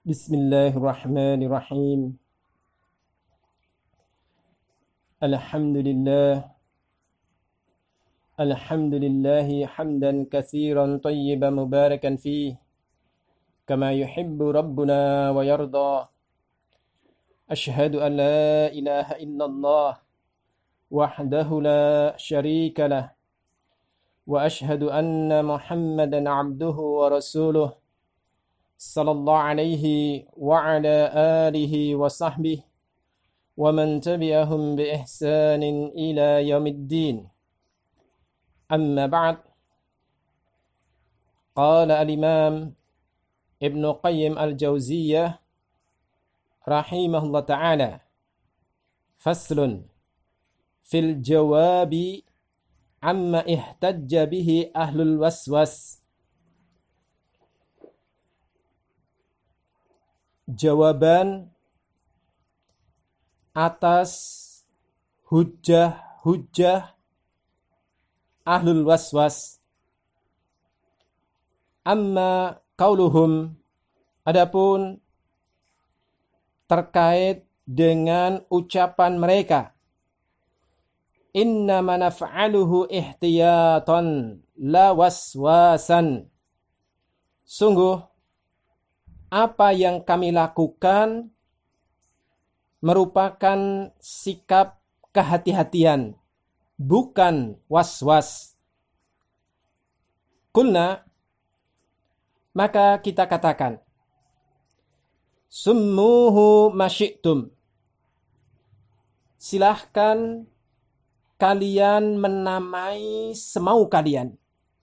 Bismillahirrahmanirrahim. Alhamdulillah. Alhamdulillahi hamdan katsiran tayyiban mubarakan fih. Kama yuhibbu rabbuna wa yarda. Ashhadu an la ilaha illallah. Wahdahu la syarika lah. Wa ashhadu anna Muhammadan abduhu wa rasuluh. Sallallahu alaihi wa ala alihi wa sahbihi wa man tabi'ahum bi ihsanin ila yaumiddin. Amma ba'd. Qala al-Imam Ibn Qayyim al-Jauziyah rahimahullah ta'ala, faslun fil jawabi amma ihtajja bihi ahlul waswas. Jawaban atas hujjah-hujjah ahlul waswas. Amma qauluhum, adapun terkait dengan ucapan mereka, innama naf'aluhu ihtiyatan la waswasan. Sungguh apa yang kami lakukan merupakan sikap kehati-hatian, bukan was-was. Qulna, maka kita katakan, summuhu masyi'tum. Silahkan kalian menamai semau kalian.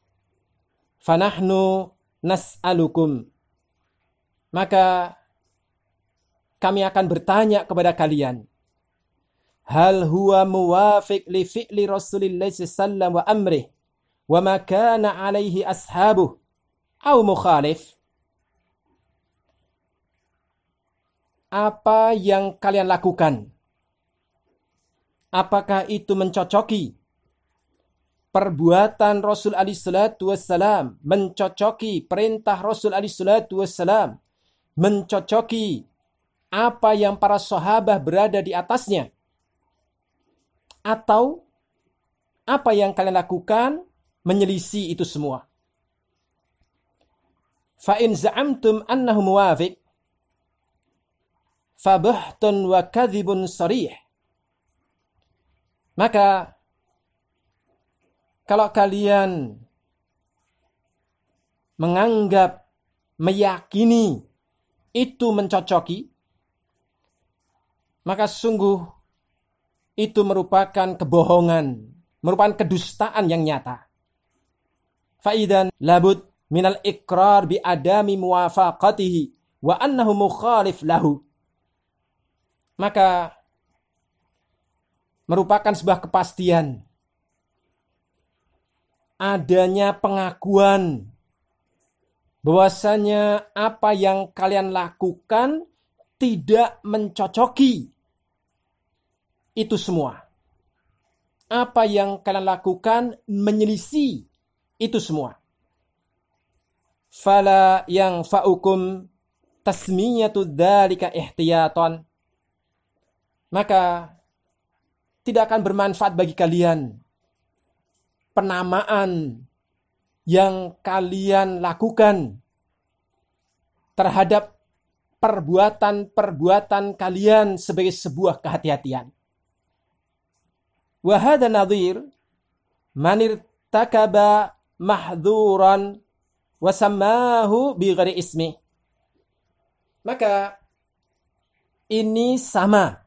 Fanahnu nas'alukum. Maka kami akan bertanya kepada kalian, hal huwa muwafiq li fi'li Rasulillah sallallahu wa amrih wa ma kana alaihi ashabuh au mukhalif? Apa yang kalian lakukan, apakah itu mencocoki perbuatan Rasul alaihi salatu wassalam, mencocoki perintah Rasul alaihi salatu wassalam, mencocoki apa yang para sahabat berada di atasnya, atau apa yang kalian lakukan menyelisih itu semua? Fa in za'amtum annahu muwafiq fa buhtun wa kadhibun sharih. Maka kalau kalian menganggap, meyakini itu mencocoki, maka sungguh itu merupakan kebohongan, merupakan kedustaan yang nyata. Faidan labud minal iqrar bi adami muwafaqatihi wa annahu mukhalif lahu. Maka merupakan sebuah kepastian adanya pengakuan bahwasanya apa yang kalian lakukan tidak mencocoki itu semua. Apa yang kalian lakukan menyelisih itu semua. Fala yang fa'ukum tasmiyatu dzalika ihtiyatan. Maka tidak akan bermanfaat bagi kalian penamaan yang kalian lakukan terhadap perbuatan-perbuatan kalian sebagai sebuah kehati-hatian. Wa hadha nadhir man irtakaba mahdhuran wa sammahu bi ghairi ismi. Maka ini sama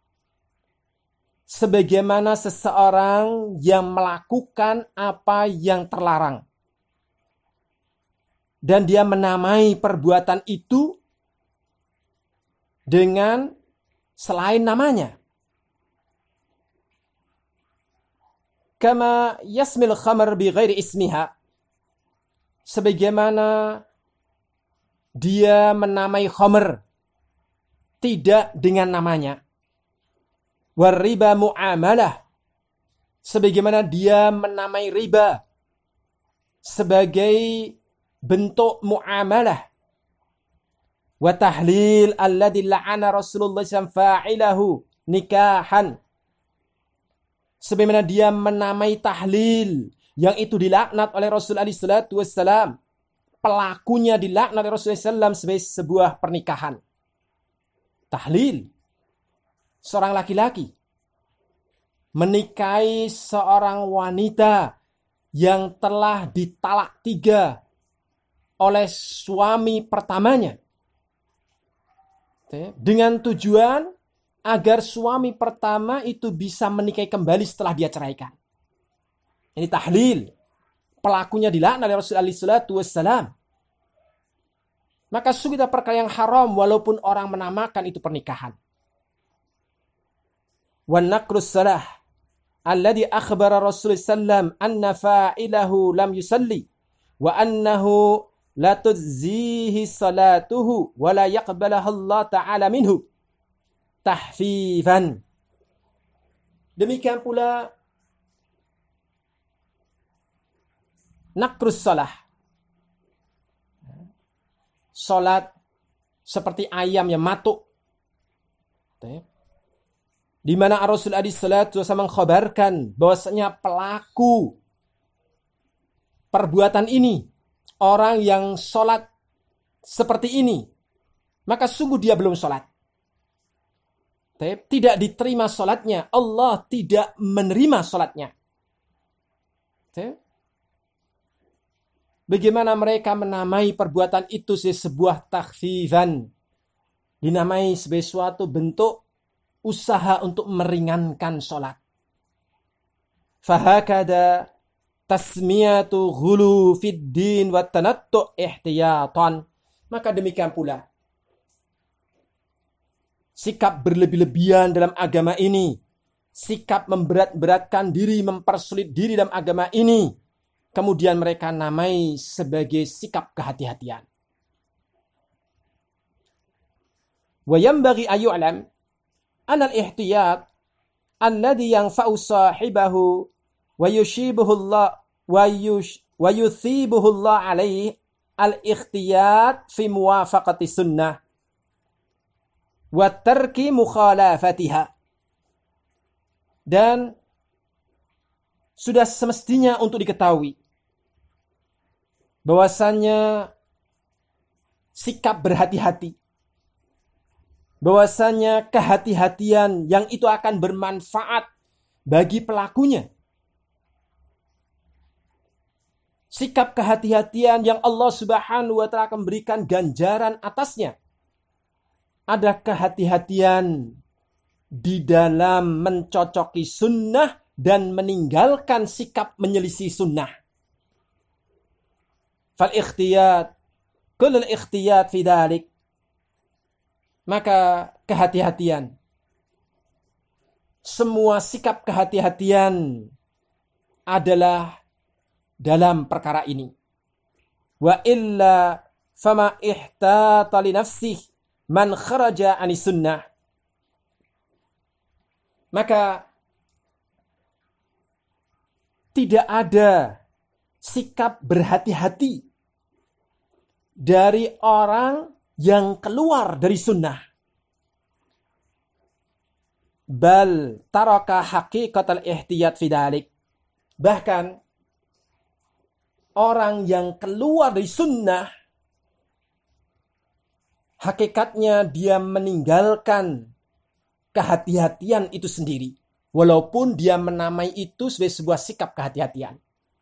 sebagaimana seseorang yang melakukan apa yang terlarang dan dia menamai perbuatan itu dengan selain namanya. Kama yasmil khamar bi ghairi ismiha. Sebagaimana dia menamai khamr tidak dengan namanya. Wariba muamalah. Sebagaimana dia menamai riba sebagai bentuk muamalah. wa tahlil alladzi la'ana Rasulullah SAW fa'ilahu nikahan. Sebagaimana dia menamai tahlil yang itu dilaknat oleh Rasul alaihi salatu wassalam. Pelakunya dilaknat oleh Rasulullah SAW sebagai sebuah pernikahan. Tahlil. Seorang laki-laki menikahi seorang wanita yang telah ditalak 3 oleh suami pertamanya. Dengan tujuan agar suami pertama itu bisa menikahi kembali setelah dia ceraikan. Ini tahlil. Pelakunya dilaknat oleh Rasulullah SAW. Maka sungguh itu perkara yang haram walaupun orang menamakan itu pernikahan. Wan naqrus salah alladhi akhbara Rasulullah sallam anna fa'ilahu lam yusalli wa annahu la tujzihi salatuhu wa la yaqbalaha Allah ta'ala minhu tahfifan. Demikian pula nakrus salah. Salat seperti ayam yang matuk. Di mana Rasulullah SAW mengkhabarkan bahwasanya pelaku perbuatan ini, orang yang salat seperti ini, maka sungguh dia belum salat. Tidak diterima salatnya, Allah tidak menerima salatnya. Bagaimana mereka menamai perbuatan itu sebuah takhfifan, dinamai sebagai suatu bentuk usaha untuk meringankan sholat. Fahakada tasmiyatu ghulu fid din wa tanattu' ihtiyatan. Maka demikian pula sikap berlebih-lebihan dalam agama ini, sikap memberat-beratkan diri, mempersulit diri dalam agama ini, kemudian mereka namai sebagai sikap kehati-hatian. Wa yanbaghi ayyu'lam anna al-ihtiyat alladhi yanfa'u sahibahu wa yushibuhu Allah wa yuthibuhu Allah alaihi al-ikhtiyat fi muwafaqati sunnah wa tarki mukhalafatiha. Dan sudah semestinya untuk diketahui bahwasanya sikap berhati-hati, bahwasanya kehati-hatian yang itu akan bermanfaat bagi pelakunya. Sikap kehati-hatian yang Allah Subhanahu wa Ta'ala akan berikan ganjaran atasnya. Ada kehati-hatian di dalam mencocoki sunnah dan meninggalkan sikap menyelisih sunnah. Fal ikhtiyat, kullul ikhtiyat fi dhalik. Maka kehati-hatian, semua sikap kehati-hatian adalah dalam perkara ini. Wa illa fama ihtata li nafsih man kharaja anis sunnah. Maka tidak ada sikap berhati-hati dari orang yang keluar dari sunnah. Bal taraka haqiqatal ihtiyat fi dzalik. Bahkan orang yang keluar dari sunnah, hakikatnya dia meninggalkan kehati-hatian itu sendiri. Walaupun dia menamai itu sebagai sebuah sikap kehati-hatian.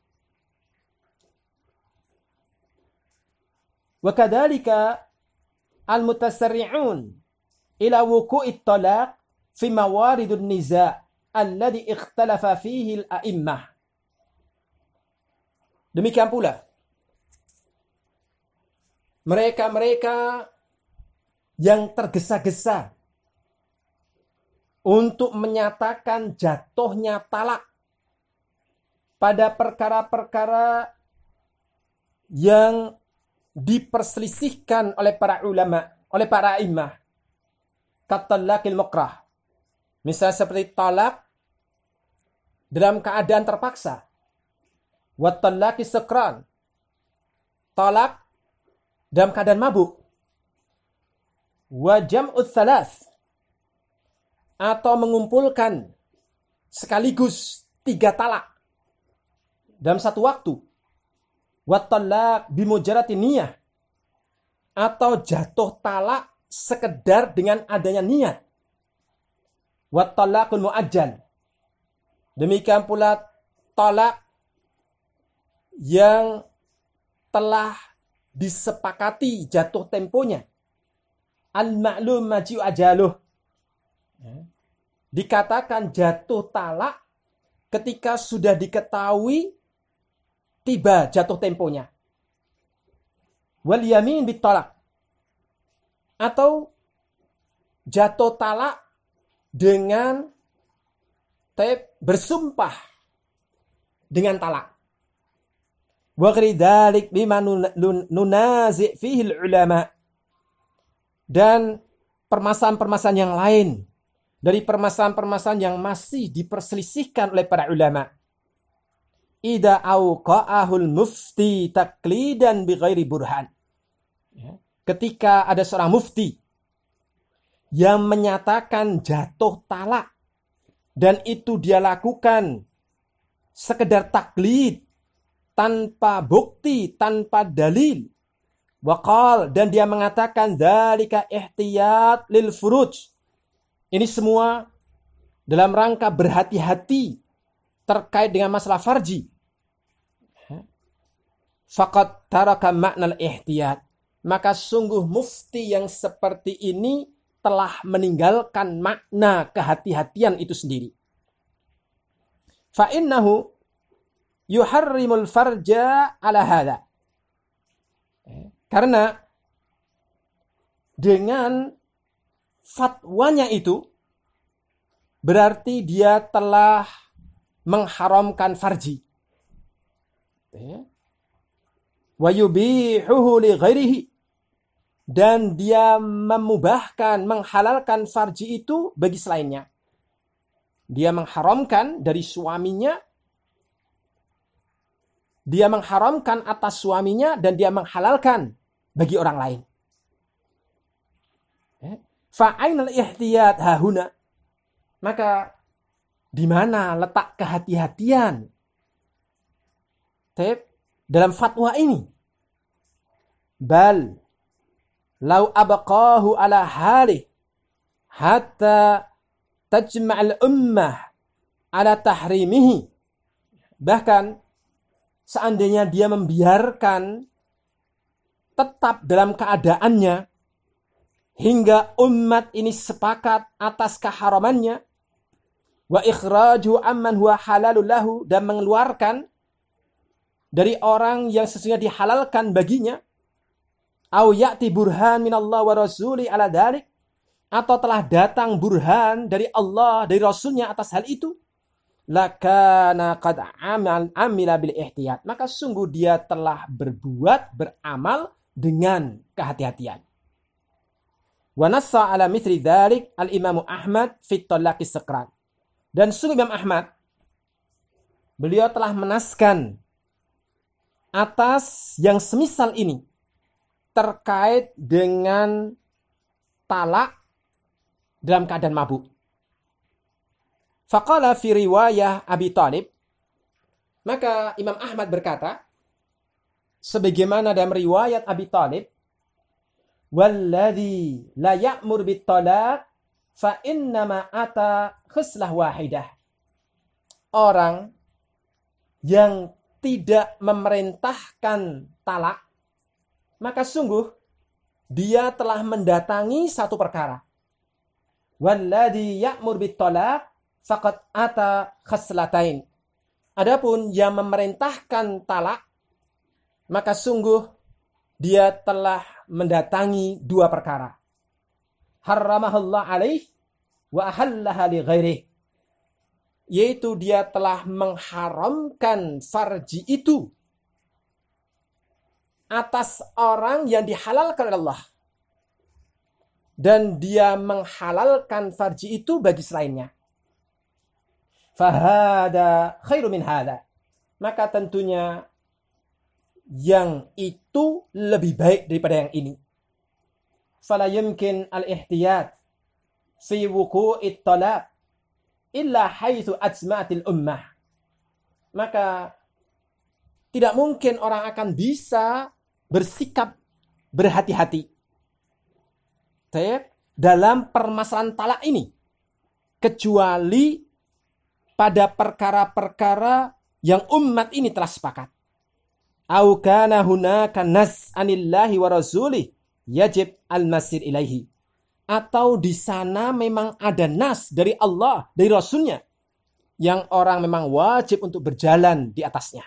Wa kadzalika al-mutasarri'un ila wuqu'it talaq fi mawaridun niza' alladhi ikhtalafa fihi al-a'immah. Demikian pula mereka-mereka yang tergesa-gesa untuk menyatakan jatuhnya talak pada perkara-perkara yang diperselisihkan oleh para ulama, oleh para imam. Katalakil mukrah. Misalnya seperti talak dalam keadaan terpaksa. Watalaki sekran. Talak dalam keadaan mabuk. wa jam'ut thalath, atau mengumpulkan sekaligus 3 talak dalam satu waktu, wa talaq bimujarrati niyah, atau jatuh talak sekedar dengan adanya niat, wa talaqul muajjal, demikian pula talak yang telah disepakati jatuh temponya, al-ma'lum maji'u ajaluh, dikatakan jatuh talak ketika sudah diketahui tiba jatuh temponya. Wal yamin bittalaq, atau jatuh talak dengan bersumpah dengan talak. Wa ghairi dzalik bima nunazi' fihi ulama, dan permasalahan-permasalahan yang lain dari permasalahan-permasalahan yang masih diperselisihkan oleh para ulama. Ida auqa'ahul mufti taqlidan bighairi burhan. Ketika ada seorang mufti yang menyatakan jatuh talak dan itu dia lakukan sekedar taklid, tanpa bukti, tanpa dalil. Waqal, dan dia mengatakan dzalika ihtiyat lil furuj. Ini semua dalam rangka berhati-hati terkait dengan masalah farji. Faqad taraka makna al-ihtiyat. Maka sungguh mufti yang seperti ini telah meninggalkan makna kehati-hatian itu sendiri. Fa innahu yuharrimul farja ala hadha. Karena dengan fatwanya itu berarti dia telah mengharamkan farji. Wa yubihuhu li ghairihi, dan dia memubahkan, menghalalkan farji itu bagi selainnya. Dia mengharamkan dari suaminya, dia mengharamkan atas suaminya, dan dia menghalalkan bagi orang lain. Fa'ainal ihtiyat hahuna. Maka di mana letak kehati-hatian dalam fatwa ini? Bal lau abqahu ala halih hatta tajma'al ummah ala tahrimihi. Bahkan seandainya dia membiarkan tetap dalam keadaannya hingga umat ini sepakat atas keharamannya, wa ikhraju amman huwa halalul lahu, dan mengeluarkan dari orang yang sesungguhnya dihalalkan baginya, au ya'ti burhan minallah wa rasuli ala dzalik, atau telah datang burhan dari Allah, dari Rasulnya atas hal itu, lakana qad amila bil ihtiyat, maka sungguh dia telah berbuat, beramal dengan kehati-hatian. Wa nassa ala mithli dzalik al-Imam Ahmad fi talaqis sakran. Dan sungguh Imam Ahmad, beliau telah menaskan atas yang semisal ini terkait dengan talak dalam keadaan mabuk. Faqala fi riwayah Abi Thalib, maka Imam Ahmad berkata sebagaimana dalam riwayat Abi Thalib, walladzi la ya'mur bit talaq fa innama ata khuslah wahidah. Orang yang tidak memerintahkan talak, maka sungguh dia telah mendatangi satu perkara. Walladzi ya'mur bit talaq faqad ata khaslatain. Adapun yang memerintahkan talak, maka sungguh dia telah mendatangi 2 perkara. Harramahullah alaih wa ahallaha li ghairih. Yaitu dia telah mengharamkan farji itu atas orang yang dihalalkan oleh Allah, dan dia menghalalkan farji itu bagi selainnya. Fahada khairu min hada. Maka tentunya yang itu lebih baik daripada yang ini. fala yumkin al-ihtiyat fi wuqu'it talab illa haitsu ajma'atil ummah. Maka tidak mungkin orang akan bisa bersikap berhati-hati dalam permasalahan talak ini, kecuali pada perkara-perkara yang umat ini telah sepakat. Au kana hunaka nas anillahi wa rasulih yajib al-masir ilaihi. Atau di sana memang ada nas dari Allah, dari Rasulnya, yang orang memang wajib untuk berjalan di atasnya.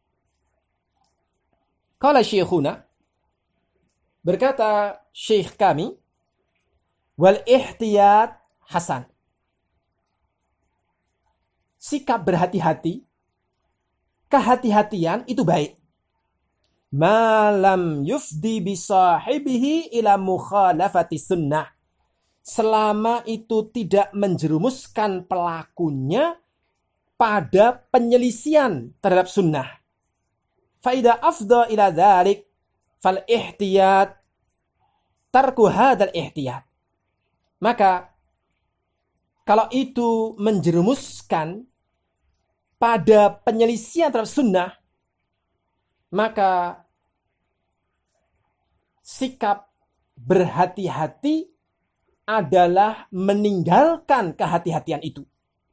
Qala syekhuna, berkata syekh kami, wal ihtiyat hasan. Sikap berhati-hati, kehati-hatian itu baik. Malam yufdi bisahibihi ila mukhalafati sunnah. Selama itu tidak menjerumuskan pelakunya pada penyelisihan terhadap sunnah. Faida afdha ila dhalik fal ihtiyat tarku hadal ihtiyat. Maka kalau itu menjerumuskan pada penyelisihan terhadap sunnah, maka sikap berhati-hati adalah meninggalkan kehati-hatian itu.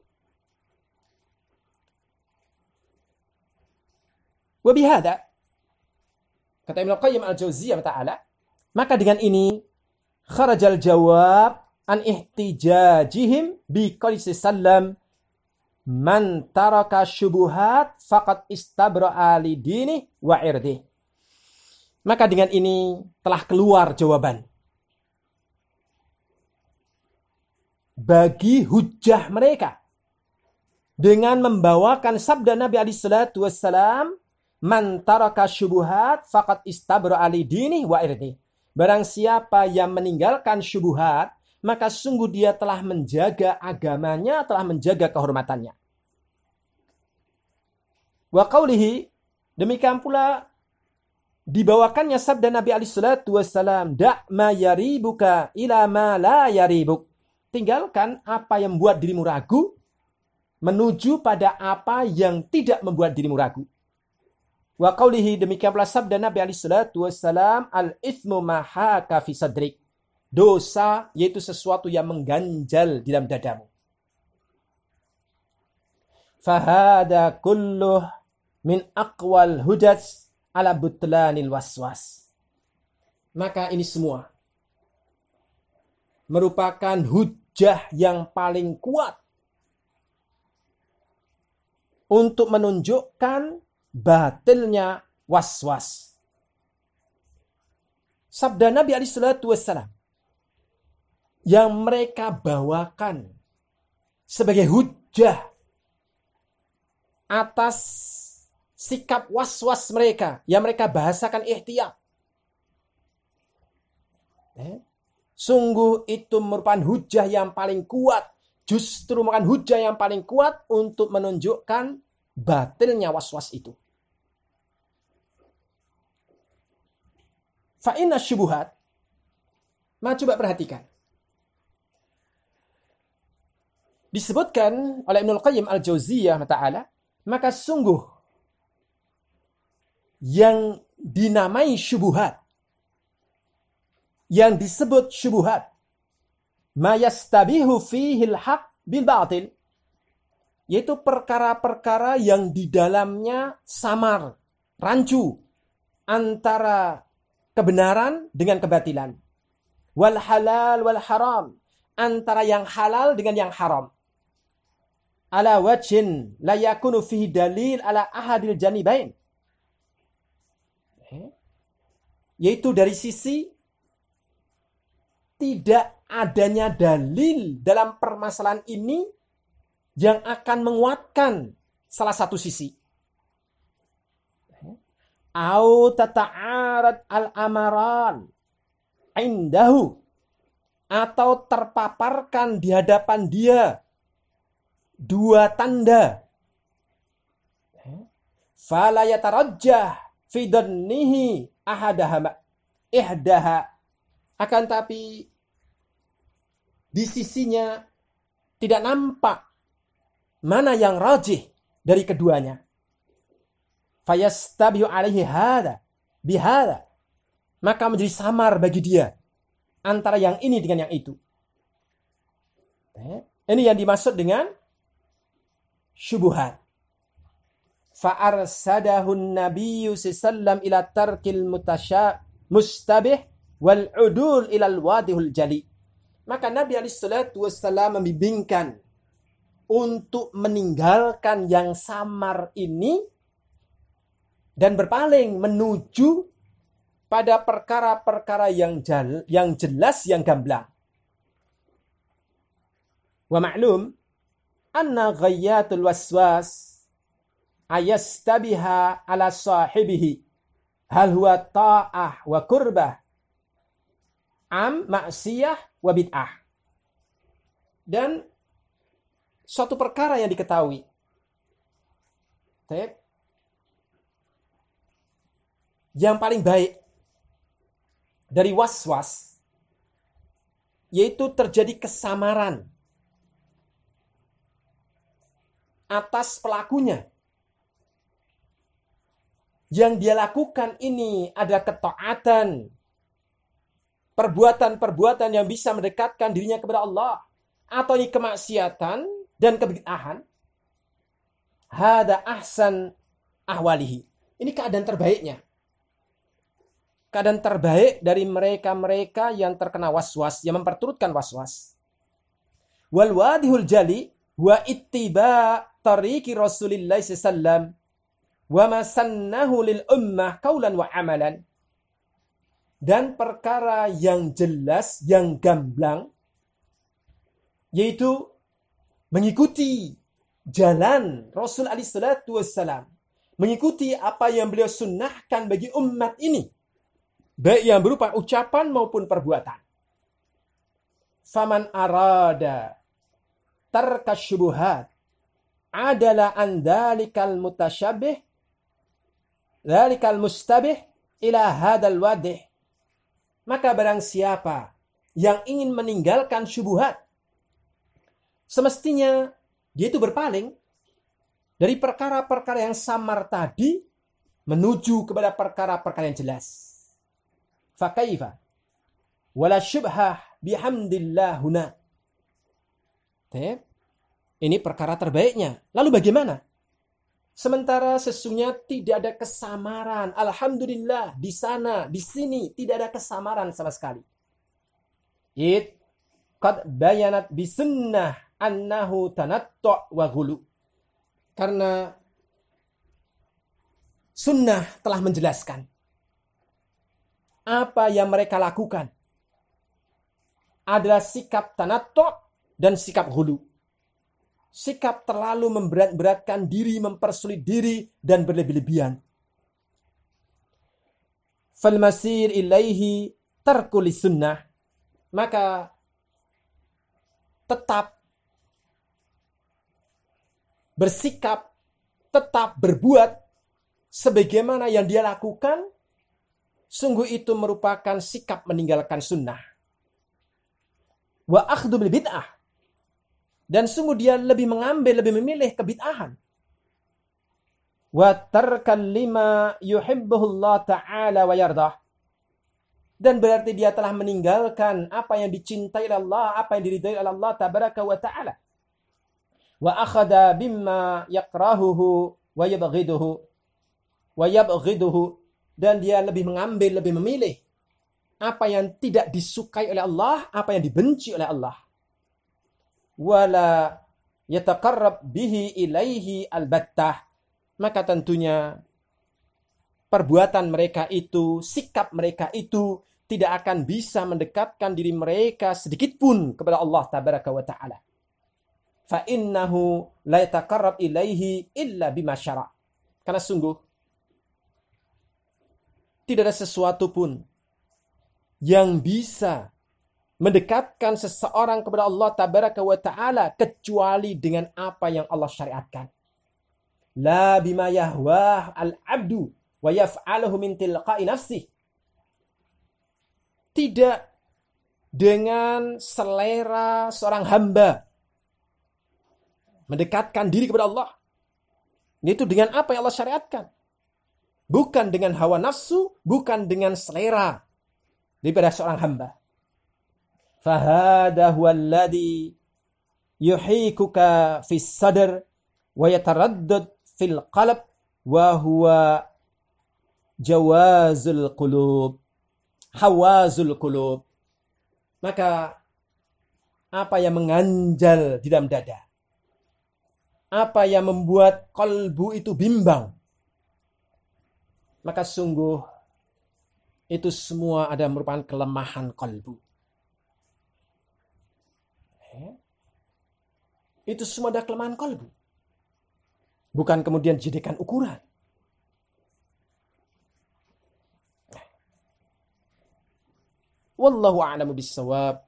Wabihada, kata Ibnu Qayyim al-Jauziyah ta'ala, maka dengan ini kharajal jawab an ihtijajihim bi qawli sallam man taraka syubuhat faqad istabra'a li dini wa irdi. Maka dengan ini telah keluar jawaban bagi hujjah mereka dengan membawakan sabda Nabi alaihi salatu wassalam, man taraka syubuhat faqad istabra'a li dini wa irdi. Barang siapa yang meninggalkan syubuhat, maka sungguh dia telah menjaga agamanya, telah menjaga kehormatannya. Wa qawlihi, demikian pula dibawakannya sabda Nabi alaihi salatu wassalam, da' ma yaribuka ila ma la yaribuk. Tinggalkan apa yang membuat dirimu ragu menuju pada apa yang tidak membuat dirimu ragu. Wa qawlihi, demikian pula sabda Nabi alaihi salatu wassalam, al-ithmu ma haka fi sadrik. Dosa yaitu sesuatu yang mengganjal di dalam dadamu. Fahada kulluh min aqwal hujaj ala butlanil waswas. Maka ini semua merupakan hujjah yang paling kuat untuk menunjukkan batilnya waswas. Sabda Nabi alaihi salatu wassalam yang mereka bawakan sebagai hujjah atas sikap was-was mereka yang mereka bahasakan ihtiyat. Sungguh itu merupakan hujjah yang paling kuat, justru merupakan hujjah yang paling kuat untuk menunjukkan batilnya was-was itu. Fa inna syubuhat, coba perhatikan. Disebutkan oleh Ibnu Qayyim al-Jauziyah ta'ala, maka sungguh yang dinamai syubuhat, yang disebut syubuhat, ma yastabihu fihil haq bil batil, yaitu perkara-perkara yang di dalamnya samar, rancu antara kebenaran dengan kebatilan. Wal halal wal haram, antara yang halal dengan yang haram. Ala wajhin la yakunu fihi dalil ala ahadil janibain. Yaitu dari sisi tidak adanya dalil dalam permasalahan ini yang akan menguatkan salah satu sisi. Au tata'arad al-amaran indahu, atau terpaparkan di hadapan dia dua tanda. Fala yatarajjah fi dhannihi ihdaha Akan tapi di sisinya tidak nampak mana yang rajih dari keduanya. Fayastabihu alaihi hada bihada. Maka menjadi samar bagi dia antara yang ini dengan yang itu. Ini yang dimaksud dengan syubhat. Fa'arsadahun nabiyyu sallam ila tarkil mustabih wal udul ilal wadihul jali. Maka Nabi SAW membimbingkan untuk meninggalkan yang samar ini dan berpaling menuju pada perkara-perkara yang jelas, yang gamblang. Wa ma'lum anna ghayatul waswas ayastabiha ala sahibihi hal huwa ta'ah wa kurbah am maksiyah wa bid'ah. Dan suatu perkara yang diketahui, yang paling baik dari waswas yaitu terjadi kesamaran atas pelakunya. Yang dia lakukan ini ada ketaatan, perbuatan-perbuatan yang bisa mendekatkan dirinya kepada Allah, atau ini kemaksiatan dan kebid'ahan. Hada ahsan ahwalihi. Ini keadaan terbaiknya. Keadaan terbaik dari mereka-mereka yang terkena waswas, yang memperturutkan waswas. Wal wadihul jali wa ittiba tariqi Rasulillah sallallahu wa masannahu lil ummah qaulan wa amalan. Dan perkara yang jelas, yang gamblang, yaitu mengikuti jalan Rasul alaihi salatu wassalam, mengikuti apa yang beliau sunnahkan bagi umat ini, baik yang berupa ucapan maupun perbuatan. Faman arada tarka syubuhat adalah an dalikal mutasyabih dalikal mustabih ila hadal wadih. Maka barang siapa yang ingin meninggalkan syubhat, semestinya dia itu berpaling dari perkara-perkara yang samar tadi menuju kepada perkara-perkara yang jelas. Fakaifa wala syubhah bihamdillah huna. Ini perkara terbaiknya. Lalu bagaimana? Sementara sesungguhnya tidak ada kesamaran. Alhamdulillah, di sana, di sini tidak ada kesamaran sama sekali. Qad bayanat bisunnah annahu tanattu' wa ghulu. Karena sunnah telah menjelaskan apa yang mereka lakukan adalah sikap tanattu' dan sikap ghulu. Sikap terlalu memberat-beratkan diri, mempersulit diri, dan berlebih-lebihan. Falmasir ilaihi tarkul sunnah. Maka tetap bersikap, tetap berbuat sebagaimana yang dia lakukan, sungguh itu merupakan sikap meninggalkan sunnah. Wa akhdhu bil bid'ah. Dan sungguh dia lebih mengambil, lebih memilih kebid'ahan. Wa tarkal lima yuhibbuhullah ta'ala wa yardah. Dan berarti dia telah meninggalkan apa yang dicintai oleh Allah, apa yang diridai oleh Allah tabaraka wa ta'ala. Wa akhadha bimma yakrahuhu wa yabghiduhu. Dan dia lebih mengambil, lebih memilih apa yang tidak disukai oleh Allah, apa yang dibenci oleh Allah. Wala yataqarrab bihi ilaihi albattah. Maka tentunya perbuatan mereka itu, sikap mereka itu tidak akan bisa mendekatkan diri mereka sedikit pun kepada Allah tabaraka wa ta'ala. Fa innahu la yataqarrab ilaihi illa bima syara'. Karena sungguh tidak ada sesuatu pun yang bisa mendekatkan seseorang kepada Allah tabaraka wa ta'ala kecuali dengan apa yang Allah syariatkan. La bima yahwah al-abdu wa yaf'aluhu min tilqa'i nafsih. Tidak dengan selera seorang hamba. Mendekatkan diri kepada Allah. Itu dengan apa yang Allah syariatkan. Bukan dengan hawa nafsu, bukan dengan selera daripada seorang hamba. Fahada huwa alladhi yuhikuka fis sadr wa yataraddad fil qalb wa huwa jawazul qulub, hawazul qulub. Maka apa yang menganjal di dalam dada, apa yang membuat kalbu itu bimbang, maka sungguh itu semua ada merupakan kelemahan kalbu. Itu semua ada kelemahan kalbu. Bukan kemudian dijadikan ukuran. Wallahu a'lamu bis-shawab.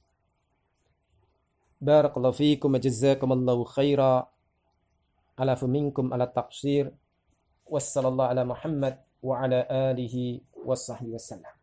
Barakallahu fiikum wa jazakumullahu khaira. Alafu minkum ala taqsir. Wassallallahu ala Muhammad wa ala alihi wa sahbihi wasallam.